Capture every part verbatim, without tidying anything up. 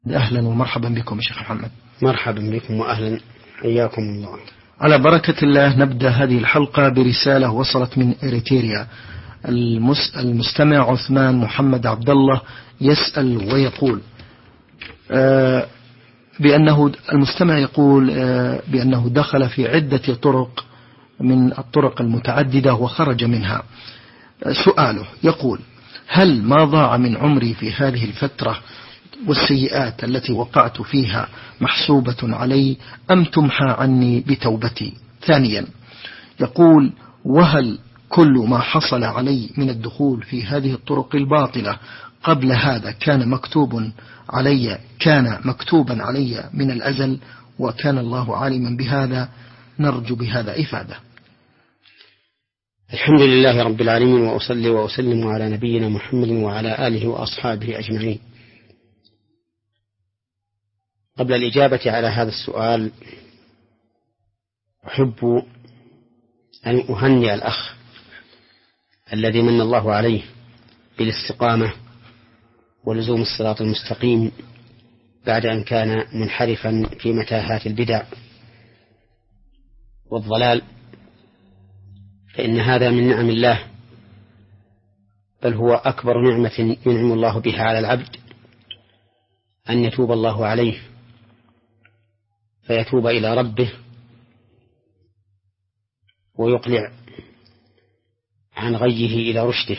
أهلا ومرحبا بكم يا شيخ محمد. مرحبا بكم وأهلا، حياكم الله. على بركة الله نبدأ هذه الحلقة برسالة وصلت من إريتريا. المستمع عثمان محمد عبد الله يسأل ويقول آه بأنه المستمع يقول آه بأنه دخل في عدة طرق من الطرق المتعددة وخرج منها. سؤاله يقول: هل ما ضاع من عمري في هذه الفترة والسيئات التي وقعت فيها محسوبة علي أم تمحى عني بتوبتي؟ ثانيا يقول: وهل كل ما حصل علي من الدخول في هذه الطرق الباطلة قبل هذا كان مكتوب علي كان مكتوبا علي من الأزل وكان الله عالما بهذا؟ نرجو بهذا إفادة. الحمد لله رب العالمين، وأصلي وأسلم على نبينا محمد وعلى آله وأصحابه أجمعين. قبل الإجابة على هذا السؤال أحب أن أهنئ الأخ الذي من الله عليه بالاستقامة ولزوم الصراط المستقيم بعد أن كان منحرفا في متاهات البدع والضلال، فإن هذا من نعم الله، بل هو أكبر نعمة ينعم الله بها على العبد، أن يتوب الله عليه فيتوب إلى ربه ويقلع عن غيه إلى رشده.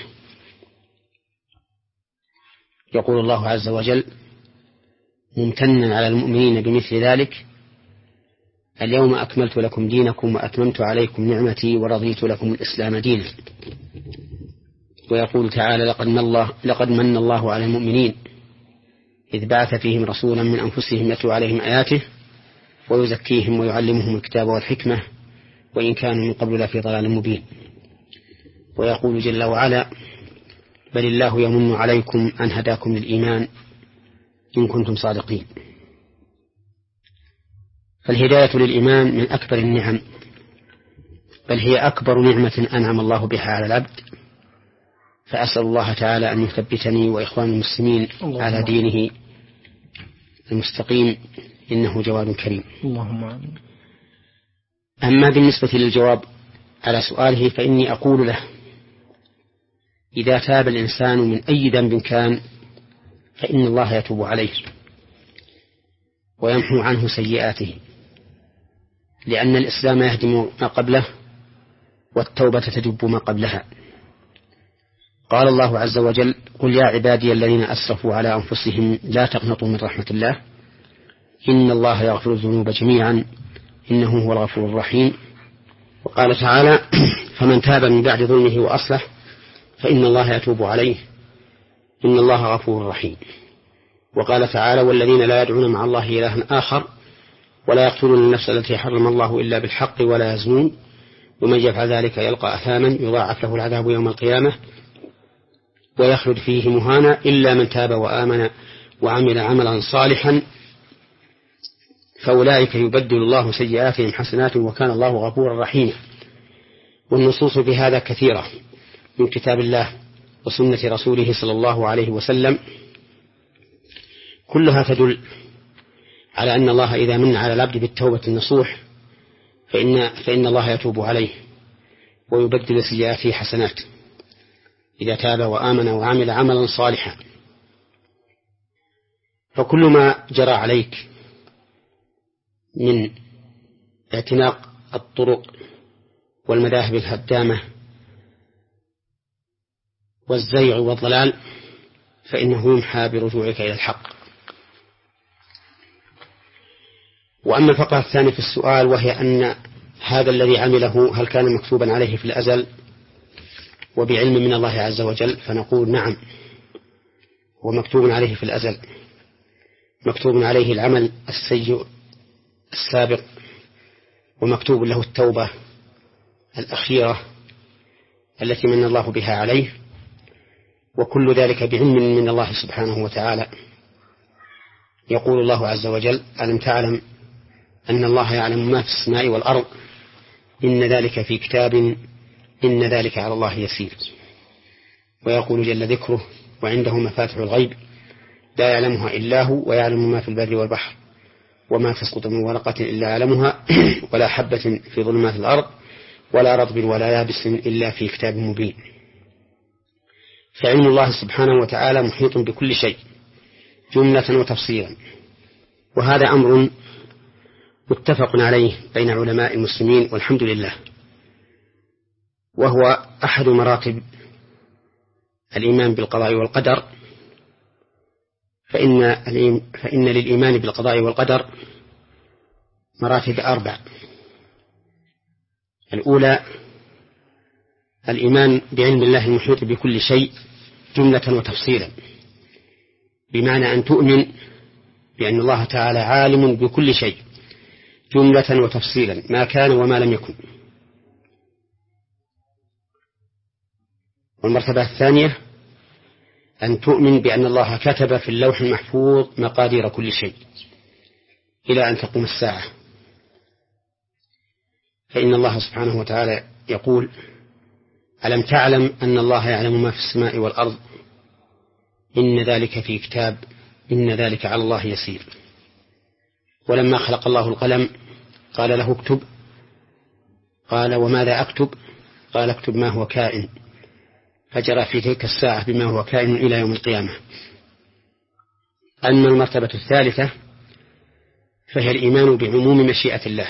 يقول الله عز وجل ممتنا على المؤمنين بمثل ذلك: اليوم أكملت لكم دينكم وأتممت عليكم نعمتي ورضيت لكم الإسلام دينا. ويقول تعالى: لقد من الله, لقد من الله على المؤمنين إذ بعث فيهم رسولا من أنفسهم يتلو عليهم آياته ويزكيهم ويعلمهم الكتاب والحكمة وإن كانوا من قبل لفي ضلال مبين. ويقول جل وعلا: بل الله يمن عليكم أن هداكم للإيمان إن كنتم صادقين. فالهداية للإيمان من أكبر النعم، بل هي أكبر نعمة أنعم الله بها على العبد، فأسأل الله تعالى أن يثبتني وإخوان المسلمين على دينه المستقيم، إنه جواد كريم. اللهم آمين. أما بالنسبة للجواب على سؤاله فإني أقول له: إذا تاب الإنسان من أي ذنب كان فإن الله يتوب عليه ويمحو عنه سيئاته، لأن الإسلام يهدم ما قبله والتوبة تجب ما قبلها. قال الله عز وجل: قل يا عبادي الذين أسرفوا على أنفسهم لا تقنطوا من رحمة الله إن الله يغفر الذنوب جميعا إنه هو الغفور الرحيم. وقال تعالى: فمن تاب من بعد ظلمه وأصلح فإن الله يتوب عليه إن الله غفور رحيم. وقال تعالى: والذين لا يدعون مع الله إلها آخر ولا يقتلون النفس التي حرم الله إلا بالحق ولا يزنون ومن يفعل ذلك يلقى أثاما يضاعف له العذاب يوم القيامة ويخلد فيه مهانا إلا من تاب وآمن وعمل عملا صالحا فأولئك يبدل الله سيئاتهم حسنات وكان الله غفورا رحيما. والنصوص بهذا كثيرة من كتاب الله وسنة رسوله صلى الله عليه وسلم، كلها تدل على أن الله إذا من على العبد بالتوبة النصوح فإن, فإن الله يتوب عليه ويبدل سيئاته حسنات إذا تاب وآمن وعمل عملا صالحا. فكل ما جرى عليك من اعتناق الطرق والمذاهب الهدامة والزيغ والضلال فإنه يمحى برجوعك إلى الحق. وأما الفقرة الثانية في السؤال وهي أن هذا الذي عمله هل كان مكتوبا عليه في الأزل وبعلم من الله عز وجل، فنقول نعم، ومكتوب عليه في الأزل، مكتوب عليه العمل السيء السابق ومكتوب له التوبة الأخيرة التي من الله بها عليه، وكل ذلك بعلم من الله سبحانه وتعالى. يقول الله عز وجل: ألم تعلم أن الله يعلم ما في السماء والأرض إن ذلك في كتاب إن ذلك على الله يسير. ويقول جل ذكره: وعنده مفاتح الغيب لا يعلمها إلا هو ويعلم ما في البر والبحر وما تسقط من ورقة إلا يعلمها ولا حبة في ظلمات الأرض ولا رطب ولا يابس إلا في كتاب مبين. فعلم الله سبحانه وتعالى محيط بكل شيء جملة وتفصيلا، وهذا أمر متفق عليه بين علماء المسلمين والحمد لله، وهو أحد مراتب الإيمان بالقضاء والقدر. فإن, فإن للإيمان بالقضاء والقدر مراتب أربع. الأولى الإيمان بعلم الله المحيط بكل شيء جملة وتفصيلا، بمعنى أن تؤمن بأن الله تعالى عالم بكل شيء جملة وتفصيلا ما كان وما لم يكن. والمرتبة الثانية أن تؤمن بأن الله كتب في اللوح المحفوظ مقادير كل شيء إلى أن تقوم الساعة، فإن الله سبحانه وتعالى يقول: ألم تعلم أن الله يعلم ما في السماء والأرض إن ذلك في كتاب إن ذلك على الله يسير. ولما خلق الله القلم قال له اكتب، قال وماذا أكتب؟ قال اكتب ما هو كائن، فجرى في تلك الساعة بما هو كائن إلى يوم القيامة. أما المرتبة الثالثة فهي الإيمان بعموم مشيئة الله،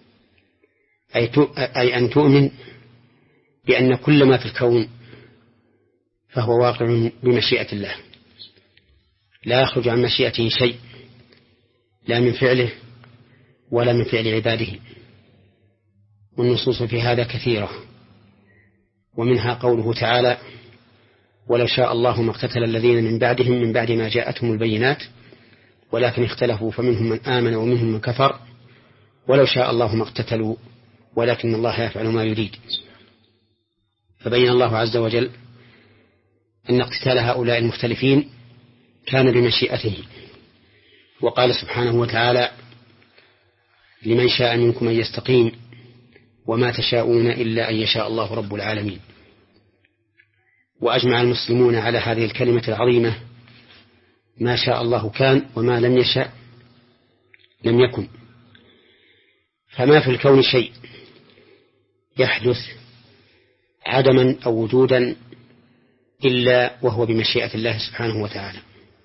أي أن تؤمن بأن كل ما في الكون فهو واقع بمشيئة الله، لا يخرج عن مشيئته شيء، لا من فعله ولا من فعل عباده. والنصوص في هذا كثيرة، ومنها قوله تعالى: ولو شاء الله ما اقتتل الذين من بعدهم من بعد ما جاءتهم البينات ولكن اختلفوا فمنهم من آمن ومنهم من كفر ولو شاء الله ما اقتتلوا ولكن الله يفعل ما يريد. فبين الله عز وجل أن اقتتال هؤلاء المختلفين كان بمشيئته، وقال سبحانه وتعالى: لمن شاء منكم أن يستقيم وما تشاءون إلا أن يشاء الله رب العالمين. وأجمع المسلمون على هذه الكلمة العظيمة: ما شاء الله كان وما لم يشاء لم يكن. فما في الكون شيء يحدث عدما أو وجودا إلا وهو بمشيئة الله سبحانه وتعالى.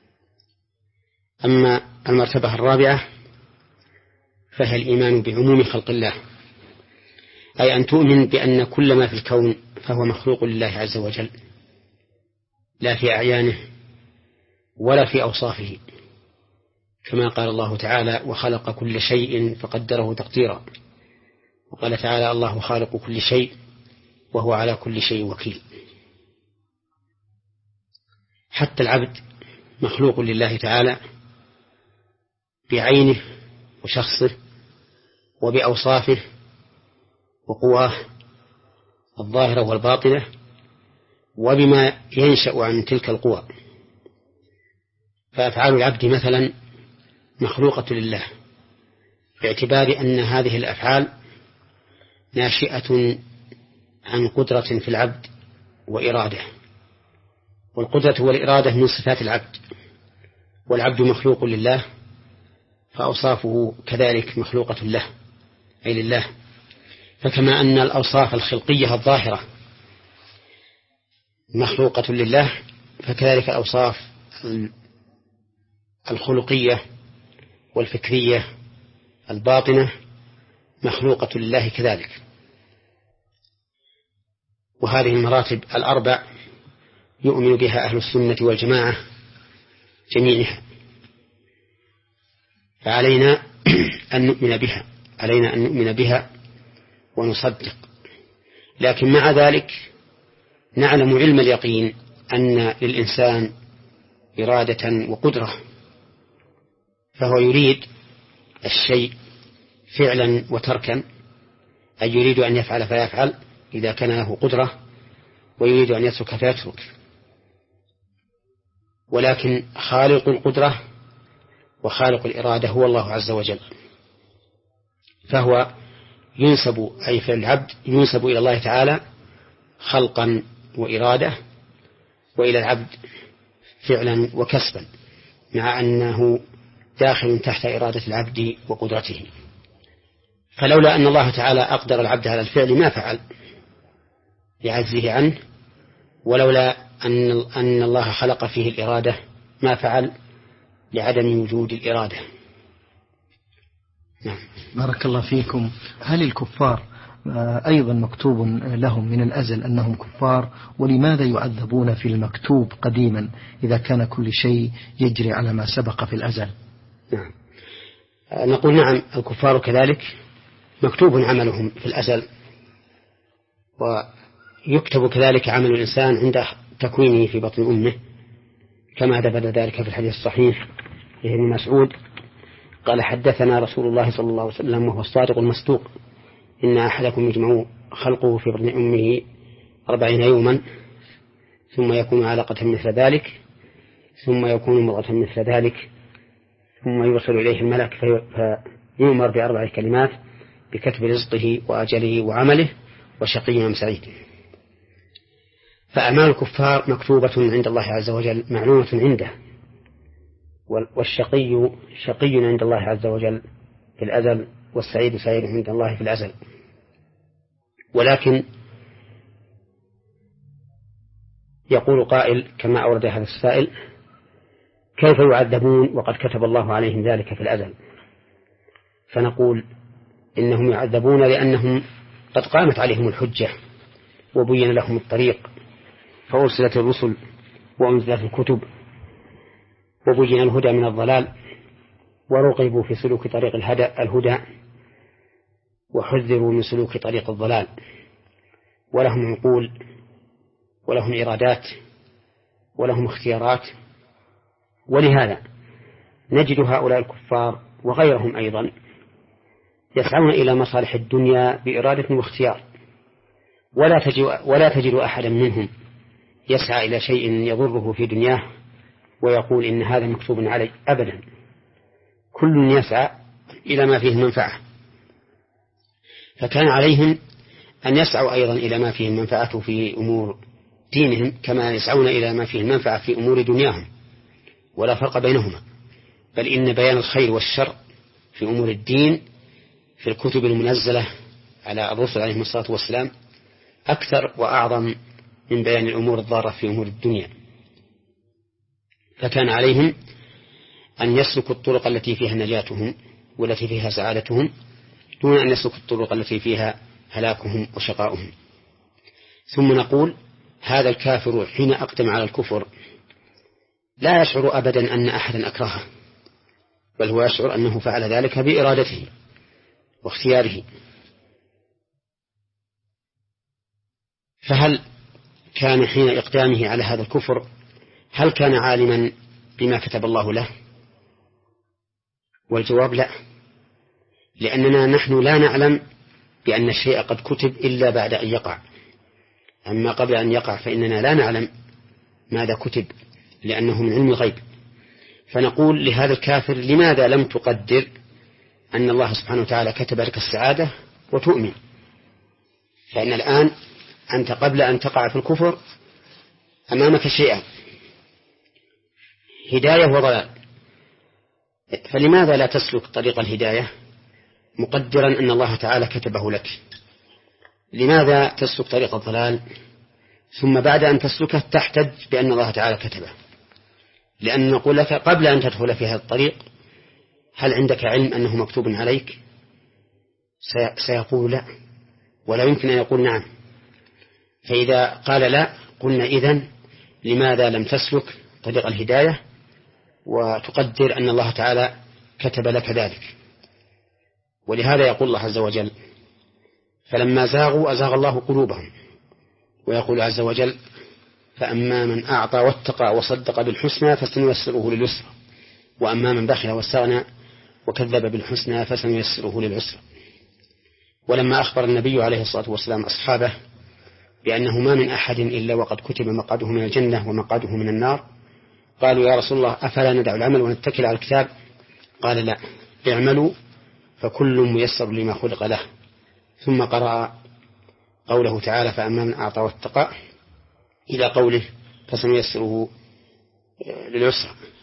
أما المرتبة الرابعة فهي الإيمان بعموم خلق الله، أي أن تؤمن بأن كل ما في الكون فهو مخلوق لله عز وجل، لا في أعيانه ولا في أوصافه، كما قال الله تعالى: وخلق كل شيء فقدره تقديرا. وقال تعالى: الله خالق كل شيء وهو على كل شيء وكيل. حتى العبد مخلوق لله تعالى بعينه وشخصه وبأوصافه وقواه الظاهرة والباطنة وبما ينشأ عن تلك القوى. فأفعال العبد مثلا مخلوقة لله باعتبار أن هذه الأفعال ناشئة عن قدرة في العبد وإرادة، والقدرة والإرادة من صفات العبد، والعبد مخلوق لله فأوصافه كذلك مخلوقة له أي لله. فكما أن الأوصاف الخلقية الظاهرة مخلوقة لله فكذلك الأوصاف الخلقية والفكرية الباطنة مخلوقة لله كذلك. وهذه المراتب الأربع يؤمن بها أهل السنة والجماعة جميعها، فعلينا أن نؤمن بها علينا أن نؤمن بها ونصدق. لكن مع ذلك نعلم علم اليقين أن للإنسان إرادة وقدرة، فهو يريد الشيء فعلا وتركا، أي يريد أن يفعل فيفعل إذا كان له قدرة، ويريد أن يترك فيترك. ولكن خالق القدرة وخالق الإرادة هو الله عز وجل، فهو ينسب أي فعل العبد ينسب إلى الله تعالى خلقا وإرادة، وإلى العبد فعلا وكسبا. مع أنه داخل تحت إرادة العبد وقدرته. فلولا أن الله تعالى أقدر العبد على الفعل ما فعل لعجزه عنه، ولولا أن أن الله خلق فيه الإرادة ما فعل لعدم وجود الإرادة. نعم. بارك الله فيكم. هل الكفار أيضا مكتوب لهم من الأزل أنهم كفار؟ ولماذا يعذبون في المكتوب قديما إذا كان كل شيء يجري على ما سبق في الأزل؟ نعم. نقول نعم، الكفار كذلك مكتوب عملهم في الأزل، ويكتب كذلك عمل الإنسان عند تكوينه في بطن أمه، كما ثبت ذلك في الحديث الصحيح لابن مسعود قال: حدثنا رسول الله صلى الله عليه وسلم وهو الصادق المصدوق: إن أحدكم يجمع خلقه في بطن أمه أربعين يوما ثم يكون علقة مثل ذلك ثم يكون مضغة مثل ذلك ثم يوصل إليه الملك فيؤمر بأربع كلمات بكتب رزقه وأجله وعمله وشقي أم سعيد. فأعمال الكفار مكتوبة عند الله عز وجل معلومة عنده، والشقي شقي عند الله عز وجل في الأزل، والسعيد سعيد عند الله في الأزل. ولكن يقول قائل كما أورد هذا السائل: كيف يعذبون وقد كتب الله عليهم ذلك في الأزل؟ فنقول إنهم يعذبون لأنهم قد قامت عليهم الحجة وبين لهم الطريق، فأرسلت الرسل وأنزلت الكتب وبين الهدى من الضلال، ورغبوا في سلوك طريق الهدى وحذروا من سلوك طريق الضلال، ولهم عقول ولهم إرادات ولهم اختيارات. ولهذا نجد هؤلاء الكفار وغيرهم أيضا يسعون إلى مصالح الدنيا بإرادة واختيار، ولا تجد, ولا تجد أحدا منهم يسعى إلى شيء يضره في دنياه ويقول إن هذا مكتوب علي أبدا. كل يسعى إلى ما فيه منفعة، فكان عليهم أن يسعوا أيضا إلى ما فيه المنفعة في أمور دينهم كما يسعون إلى ما فيه المنفعة في أمور دنياهم، ولا فرق بينهما، بل إن بيان الخير والشر في أمور الدين في الكتب المنزلة على الرسل عليهم الصلاة والسلام أكثر وأعظم من بيان الأمور الضارة في أمور الدنيا. فكان عليهم أن يسلكوا الطرق التي فيها نجاتهم والتي فيها سعادتهم دون أن يسلكوا الطرق التي فيها هلاكهم وشقاؤهم. ثم نقول: هذا الكافر حين أقدم على الكفر لا يشعر أبدا أن أحدا أكرهه، بل هو يشعر أنه فعل ذلك بإرادته واختياره. فهل كان حين إقدامه على هذا الكفر هل كان عالما بما كتب الله له؟ والجواب لا، لأننا نحن لا نعلم بأن الشيء قد كتب إلا بعد أن يقع. أما قبل أن يقع فإننا لا نعلم ماذا كتب، لأنه من علم الغيب. فنقول لهذا الكافر: لماذا لم تقدر أن الله سبحانه وتعالى كتب لك السعادة وتؤمن؟ فإن الآن أنت قبل أن تقع في الكفر أمامك شيئا: هداية وضلال، فلماذا لا تسلك طريق الهداية مقدرا أن الله تعالى كتبه لك؟ لماذا تسلك طريق الضلال ثم بعد أن تسلكه تحتج بأن الله تعالى كتبه؟ لأن نقول لك قبل أن تدخل في هذا الطريق: هل عندك علم أنه مكتوب عليك؟ سيقول لا، ولا يمكن أن يقول نعم. فإذا قال لا قلنا: إذن لماذا لم تسلك طريق الهداية وتقدر أن الله تعالى كتب لك ذلك؟ ولهذا يقول الله عز وجل: فلما زاغوا أزاغ الله قلوبهم. ويقول عز وجل: فأما من أعطى واتقى وصدق بالحسنى فسنيسره لليسرى وأما من بخل واستغنى وكذب بالحسنى فسنيسره للعسرى. ولما أخبر النبي عليه الصلاة والسلام أصحابه بأنه ما من أحد إلا وقد كتب مقعده من الجنة ومقعده من النار قالوا: يا رسول الله أفلا ندع العمل ونتكل على الكتاب؟ قال: لا، اعملوا فكل ميسر لما خلق له. ثم قرأ قوله تعالى: فأما من أعطى واتقى، إلى قوله: فسنيسره للعسرى.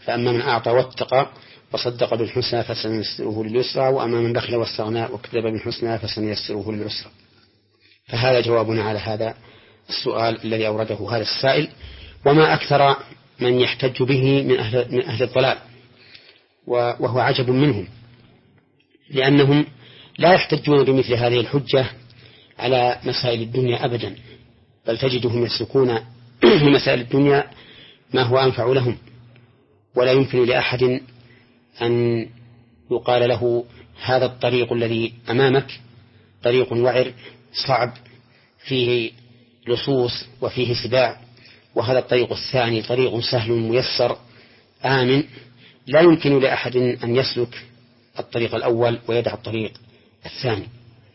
فأما من أعطى واتقى وصدق بالحسنى فسنيسره لليسرى وأما من بخل واستغنى وكذب بالحسنى فسنيسره للعسرى. فهذا جوابنا على هذا السؤال الذي أورده هذا السائل. وما أكثر من يحتج به من أهل, من أهل الضلال، وهو عجب منهم، لأنهم لا يحتجون بمثل هذه الحجة على مسائل الدنيا أبدا، بل تجدهم يسلكون في مسائل الدنيا ما هو أنفع لهم. ولا يمكن لأحد أن يقال له هذا الطريق الذي أمامك طريق وعر صعب فيه لصوص وفيه سباع، وهذا الطريق الثاني طريق سهل ميسر آمن. لا يمكن لأحد أن يسلك الطريق الأول ويدع الطريق الثاني،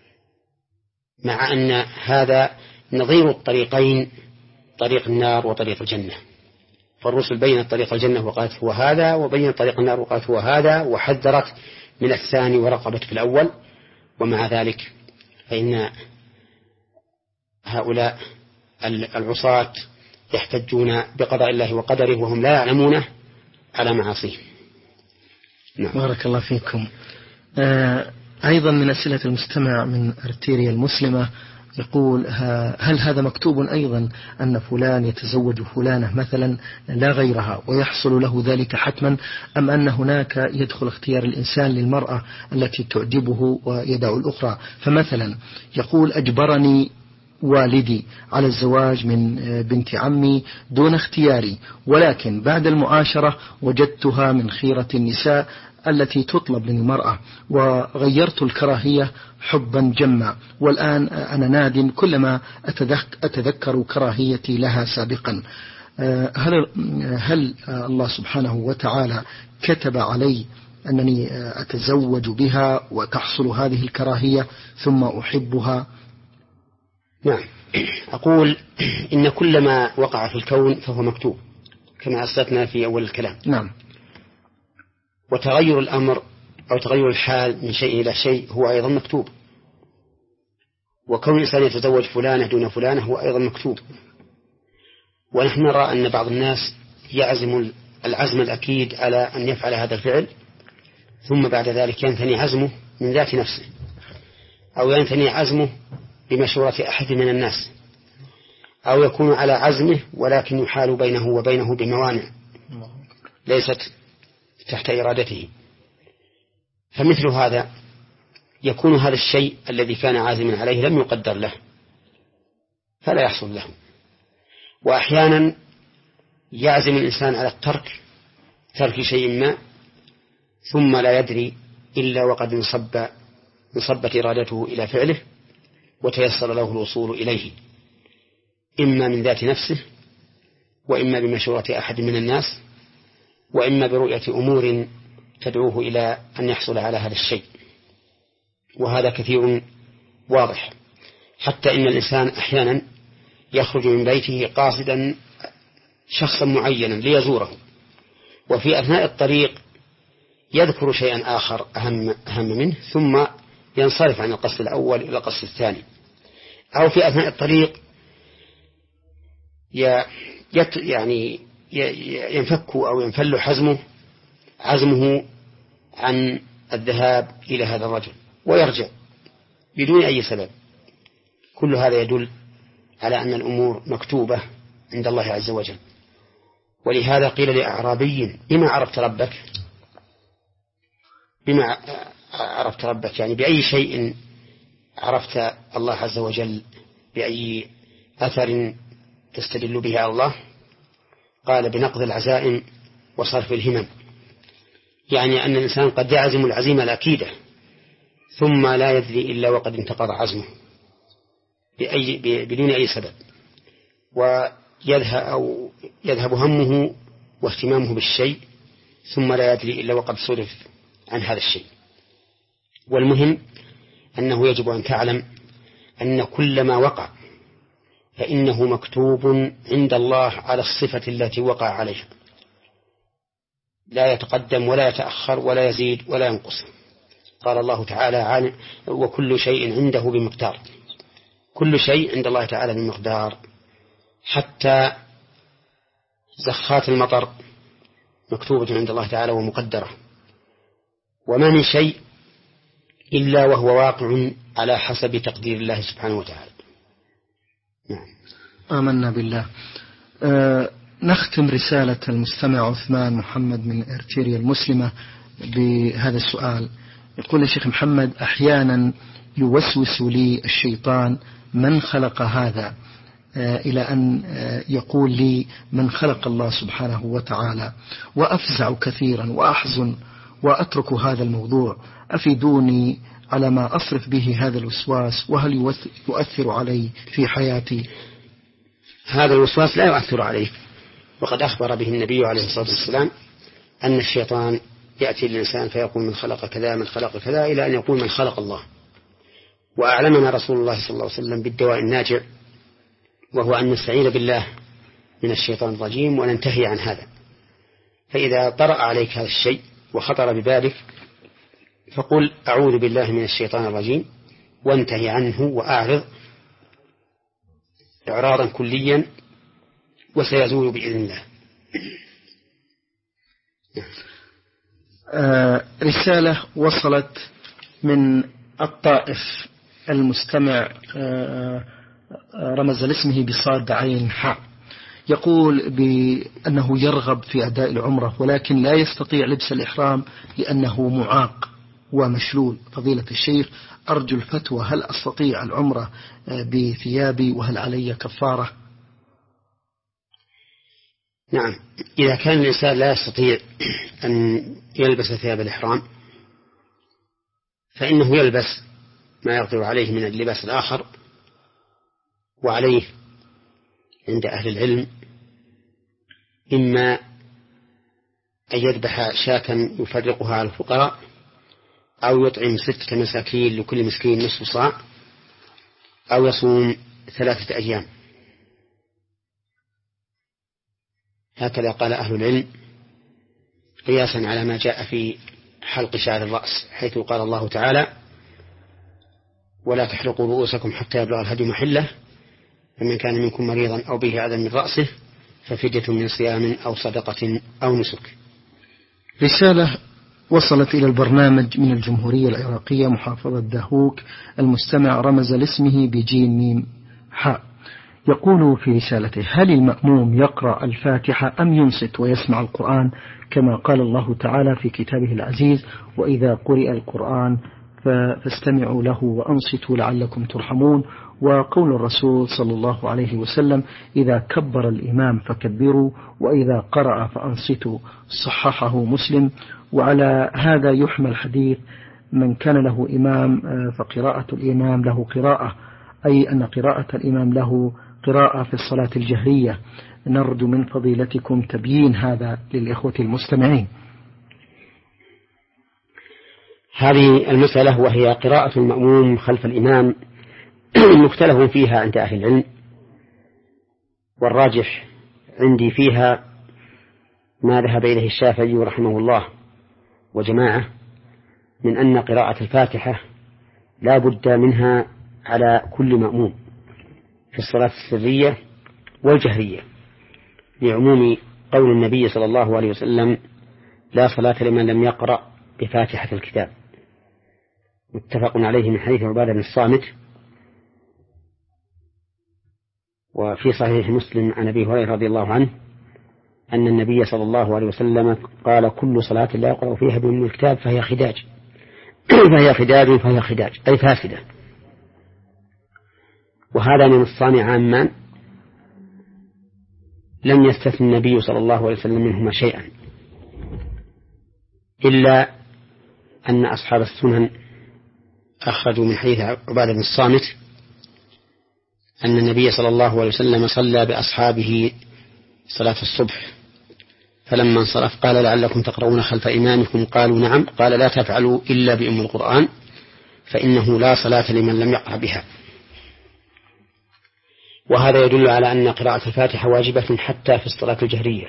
مع أن هذا نظير الطريقين، طريق النار وطريق الجنة. فالرسل بينت طريق الجنة وقالت هو هذا، وبينت طريق النار وقالت هو هذا، وحذرت من الثاني ورقبت في الأول. ومع ذلك فإن هؤلاء العصاة يحتجون بقضاء الله وقدره وهم لا يعلمونه على معاصيه. نعم. بارك الله فيكم. آه أيضا من أسئلة المستمع من أرتيريا المسلمة يقول: هل هذا مكتوب أيضا أن فلان يتزوج فلانة مثلا لا غيرها ويحصل له ذلك حتما، أم أن هناك يدخل اختيار الإنسان للمرأة التي تعجبه ويدع الأخرى؟ فمثلا يقول: أجبرني والدي على الزواج من بنت عمي دون اختياري، ولكن بعد المعاشرة وجدتها من خيرة النساء التي تطلب من المرأة، وغيرت الكراهية حبا جما، والآن أنا ناد كلما أتذكر كراهيتي لها سابقا. هل, هل الله سبحانه وتعالى كتب علي أنني أتزوج بها وتحصل هذه الكراهية ثم أحبها؟ نعم، أقول إن كل ما وقع في الكون فهو مكتوب كما أسلفنا في أول الكلام. نعم. وتغير الأمر أو تغير الحال من شيء إلى شيء هو أيضا مكتوب، وكون الإنسان يتزوج فلانة دون فلانة هو أيضا مكتوب. ونحن نرى أن بعض الناس يعزم العزم الأكيد على أن يفعل هذا الفعل، ثم بعد ذلك ينثني عزمه من ذات نفسه، أو ينثني عزمه بمشورة أحد من الناس، أو يكون على عزمه ولكن يحال بينه وبينه بموانع ليست تحت إرادته. فمثل هذا يكون هذا الشيء الذي كان عازما عليه لم يقدر له فلا يحصل له. وأحيانا يعزم الإنسان على الترك ترك شيء ما ثم لا يدري إلا وقد انصب انصبت إرادته إلى فعله وتيسر له الوصول إليه، إما من ذات نفسه، وإما بمشورة أحد من الناس، وإما برؤية أمور تدعوه إلى أن يحصل على هذا الشيء. وهذا كثير واضح، حتى إن الإنسان أحيانا يخرج من بيته قاصدا شخصا معينا ليزوره، وفي أثناء الطريق يذكر شيئا آخر أهم, أهم منه ثم ينصرف عن القصد الأول إلى القصد الثاني. أو في أثناء الطريق يعني ينفك أو ينفل حزمه عزمه عن الذهاب إلى هذا الرجل ويرجع بدون أي سبب. كل هذا يدل على أن الأمور مكتوبة عند الله عز وجل. ولهذا قيل لأعرابي: بما عرفت ربك؟ بما عرفت ربك يعني بأي شيء عرفت الله عز وجل، بأي أثر تستدل به على الله؟ قال: بنقض العزائم وصرف الهمم. يعني أن الإنسان قد يعزم العزيمة الأكيدة ثم لا يدري إلا وقد انتقض عزمه بأي بدون أي سبب، ويذهب أو يذهب همه واهتمامه بالشيء ثم لا يدري إلا وقد صرف عن هذا الشيء. والمهم أنه يجب أن تعلم أن كل ما وقع فإنه مكتوب عند الله على الصفة التي وقع عليها، لا يتقدم ولا يتأخر ولا يزيد ولا ينقص. قال الله تعالى: وكل شيء عنده بمقدار. كل شيء عند الله تعالى بمقدار، حتى زخات المطر مكتوبة عند الله تعالى ومقدرة، وما من شيء إلا وهو واقع على حسب تقدير الله سبحانه وتعالى. نعم. آمنا بالله. أه نختم رسالة المستمع عثمان محمد من إرتريا المسلمة بهذا السؤال. يقول الشيخ محمد: أحيانا يوسوس لي الشيطان من خلق هذا، أه إلى أن أه يقول لي من خلق الله سبحانه وتعالى، وأفزع كثيرا وأحزن وأترك هذا الموضوع. أفيدوني على ما أصرف به هذا الوسواس، وهل يؤثر علي في حياتي؟ هذا الوسواس لا يؤثر عليك، وقد أخبر به النبي عليه الصلاة والسلام أن الشيطان يأتي للإنسان فيقول من خلق كذا من خلق كذا إلى أن يقول من خلق الله. وأعلمنا رسول الله صلى الله عليه وسلم بالدواء الناجع، وهو أن نستعيذ بالله من الشيطان الرجيم وننتهي عن هذا. فإذا طرأ عليك هذا الشيء وخطر ببالك فقل أعوذ بالله من الشيطان الرجيم وانتهي عنه وأعرض إعراضا كليا، وسيزول بإذن الله. آه رسالة وصلت من الطائف، المستمع آه رمز لاسمه بصاد عين حاء، يقول بأنه يرغب في أداء العمرة ولكن لا يستطيع لبس الإحرام لأنه معاق ومشلول. فضيلة الشيخ، أرجو الفتوى، هل أستطيع العمرة بثيابي وهل علي كفارة؟ نعم، إذا كان الإنسان لا يستطيع أن يلبس ثياب الإحرام فإنه يلبس ما يقدر عليه من اللباس الآخر. وعليه عند أهل العلم إما أن يذبح شاة يفرقها على الفقراء، أو يطعم ستة مساكين لكل مسكين نصف صاع، أو يصوم ثلاثة أيام. هكذا قال أهل العلم قياسا على ما جاء في حلق شعر الرأس، حيث قال الله تعالى ولا تحلقوا رؤوسكم حتى يبلغ الهدي محله، فمن كان منكم مريضا أو به أذى من رأسه ففدية من صيام أو صدقة أو نسك. رسالة وصلت إلى البرنامج من الجمهورية العراقية محافظة دهوك، المستمع رمز لاسمه بجيم ميم حاء، يقول في رسالته: هل المأموم يقرأ الفاتحة أم ينصت ويسمع القرآن كما قال الله تعالى في كتابه العزيز: وإذا قرئ القرآن فاستمعوا له وأنصتوا لعلكم ترحمون، وقول الرسول صلى الله عليه وسلم: إذا كبر الإمام فكبروا وإذا قرأ فأنصتوا، صححه مسلم. وعلى هذا يحمل حديث من كان له إمام فقراءة الإمام له قراءة، أي أن قراءة الإمام له قراءة في الصلاة الجهرية. نرجو من فضيلتكم تبيين هذا للإخوة المستمعين. هذه المسألة وهي قراءة المأموم خلف الإمام مختلف فيها عند أهل العلم، والراجح عندي فيها ما ذهب إليه الشافعي رحمه الله وجماعة من أن قراءة الفاتحة لا بد منها على كل مأموم في الصلاة السرية والجهرية، لعموم قول النبي صلى الله عليه وسلم: لا صلاة لمن لم يقرأ بفاتحة الكتاب، متفق عليه من حديث عبادة بن الصامت. وفي صحيح مسلم عن أبي هريرة رضي الله عنه أن النبي صلى الله عليه وسلم قال: كل صلاة لا يقرأ فيها بأم الكتاب فهي خداج فهي خداج فهي خداج أي فاسدة. وهذا من الصان عاما لم يستثن النبي صلى الله عليه وسلم منهما شيئا، إلا أن أصحاب السنن أخرجوا من حديث عبادة بن الصامت أن النبي صلى الله عليه وسلم صلى بأصحابه صلاة الصبح، فلما انصرف قال: لعلكم تقرؤون خلف إمامكم؟ قالوا: نعم. قال: لا تفعلوا إلا بأم القرآن فإنه لا صلاة لمن لم يقرأ بها. وهذا يدل على أن قراءة الفاتحة واجبة حتى في الصلاة الجهرية،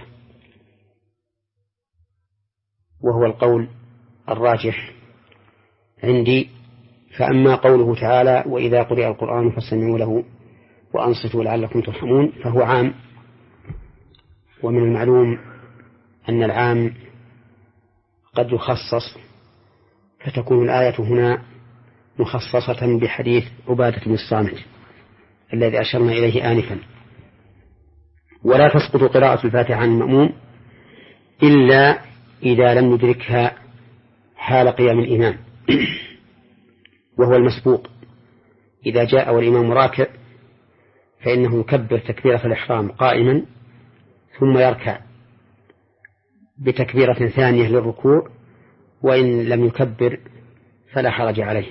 وهو القول الراجح عندي. فأما قوله تعالى: وإذا قرئ القرآن فاستمعوا له وأنصتوا لعلكم ترحمون، فهو عام، ومن المعلوم أن العام قد يخصص، فتكون الآية هنا مخصصة بحديث عبادة بن الصامت الذي أشرنا إليه آنفا. ولا تسقط قراءة الفاتحة عن المأموم إلا إذا لم يدركها حال قيام الإمام، وهو المسبوق. إذا جاء والإمام راكع فإنه يكبر تكبيرة الإحرام قائما ثم يركع بتكبيرة ثانية للركوع، وإن لم يكبر فلا حرج عليه.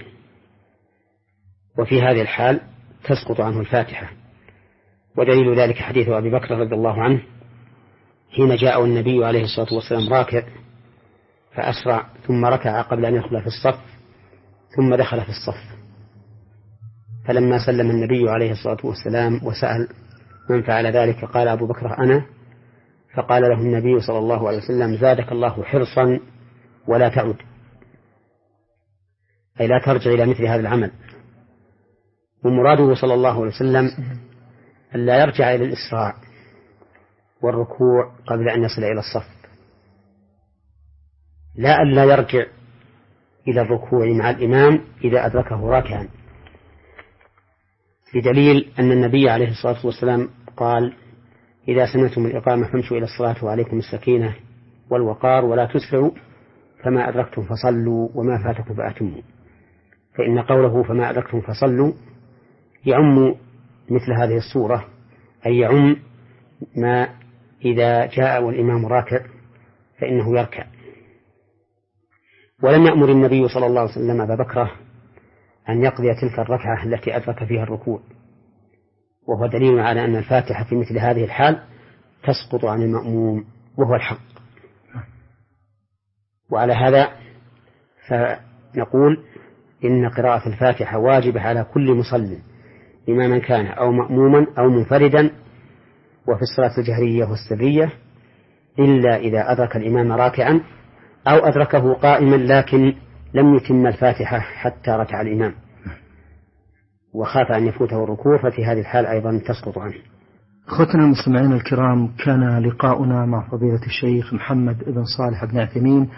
وفي هذه الحال تسقط عنه الفاتحة. ودليل ذلك حديث أبي بكر رضي الله عنه حين جاء النبي عليه الصلاة والسلام راكع فأسرع ثم ركع قبل أن يدخل في الصف ثم دخل في الصف، فلما سلم النبي عليه الصلاة والسلام وسأل من فعل ذلك قال أبو بكر أنا، فقال له النبي صلى الله عليه وسلم زادك الله حرصا ولا تعد، أي لا ترجع إلى مثل هذا العمل. ومراده صلى الله عليه وسلم أن لا يرجع إلى الإسراع والركوع قبل أن يصل إلى الصف، لا أن لا يرجع إلى الركوع مع الإمام إذا أدركه راكعا، بدليل أن النبي عليه الصلاة والسلام قال إذا سمعتم الإقامة فامشوا إلى الصلاة وعليكم السكينة والوقار ولا تسرعوا فما أدركتم فصلوا وما فاتكم فأتموا. فإن قوله فما أدركتم فصلوا يعم مثل هذه الصورة، أي يعم ما إذا جاء والإمام راكع فإنه يركع. ولم يأمر النبي صلى الله عليه وسلم أبا بكر أن يقضي تلك الركعة التي أدرك فيها الركوع، وهو دليل على أن الفاتحة في مثل هذه الحال تسقط عن المأموم وهو الحق. وعلى هذا فنقول إن قراءة الفاتحة واجبة على كل مصلٍ إماما كان أو مأموما أو منفردا، وفي الصلاة الجهرية والسرية، إلا إذا أدرك الإمام راكعا أو أدركه قائما لكن لم يتم الفاتحة حتى ركع الإمام وخاف أن يفوته الركوع، ففي هذه الحال أيضا تسقط عنه. أخوتنا المستمعين الكرام، كان لقاؤنا مع فضيلة الشيخ محمد بن صالح بن عثيمين